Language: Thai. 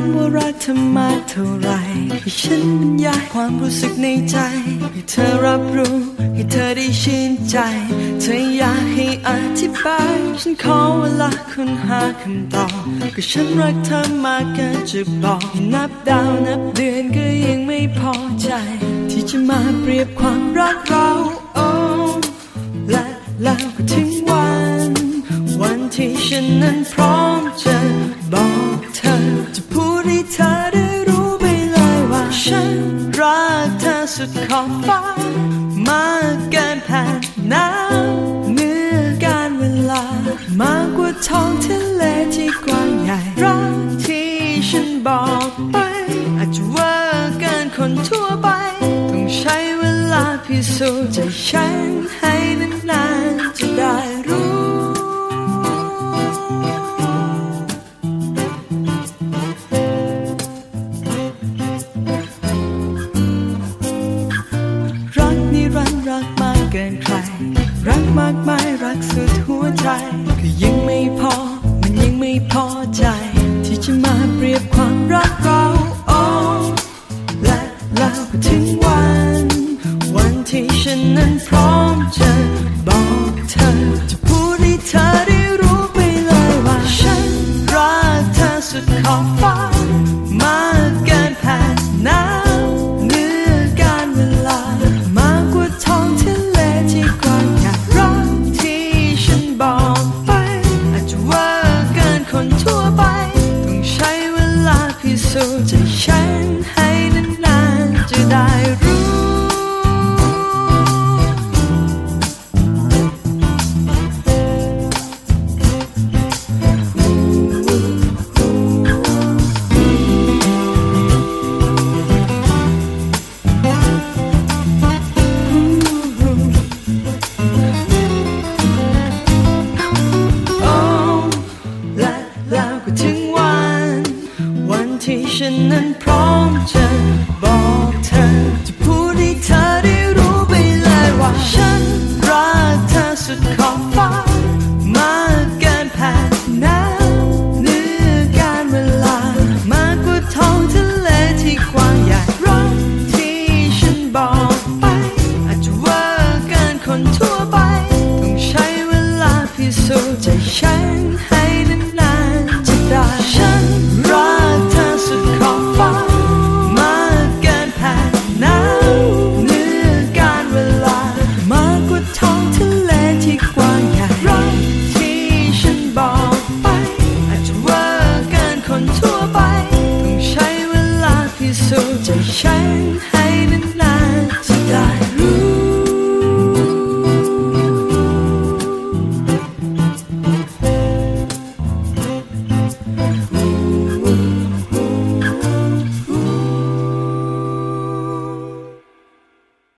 ำว่ารักเธอมากเท่าไรให้ฉันบรรยายความรู้สึกในใจให้เธอรับรู้ให้เธอได้ชื่นใจเธออยากให้อธิบายฉันขอเวลาค้นหาคำตอบก็ฉันรักเธอมากเกินจะบอกให้นับดาวนับเดือนก็ยังไม่พอใจที่จะมาเปรียบความรักเราและแล้วก็ถึงวันที่ฉันนั้นพร้อมจะบอกเธอจะพูดให้เธอได้รู้ไปเลยว่าฉันรักเธอสุดขอบฟ้ามากเกินแผ่นน้ำเมื่อการเวลามากกว่าท้องทะเลที่กว้างใหญ่รักที่ฉันบอกไปอาจจะเวอร์เกินคนทั่วไปต้องใช้เวลาพิสูจน์ใจฉันให้นานๆจะได้รู้รักมากเกินใครรักมากมายรักสุดหัวใจก็ยังไม่พอมันยังไม่พอใจที่จะมาเปรียบความรักเราและแล้วก็ถึงวันที่ฉันนั้นพร้อมจะ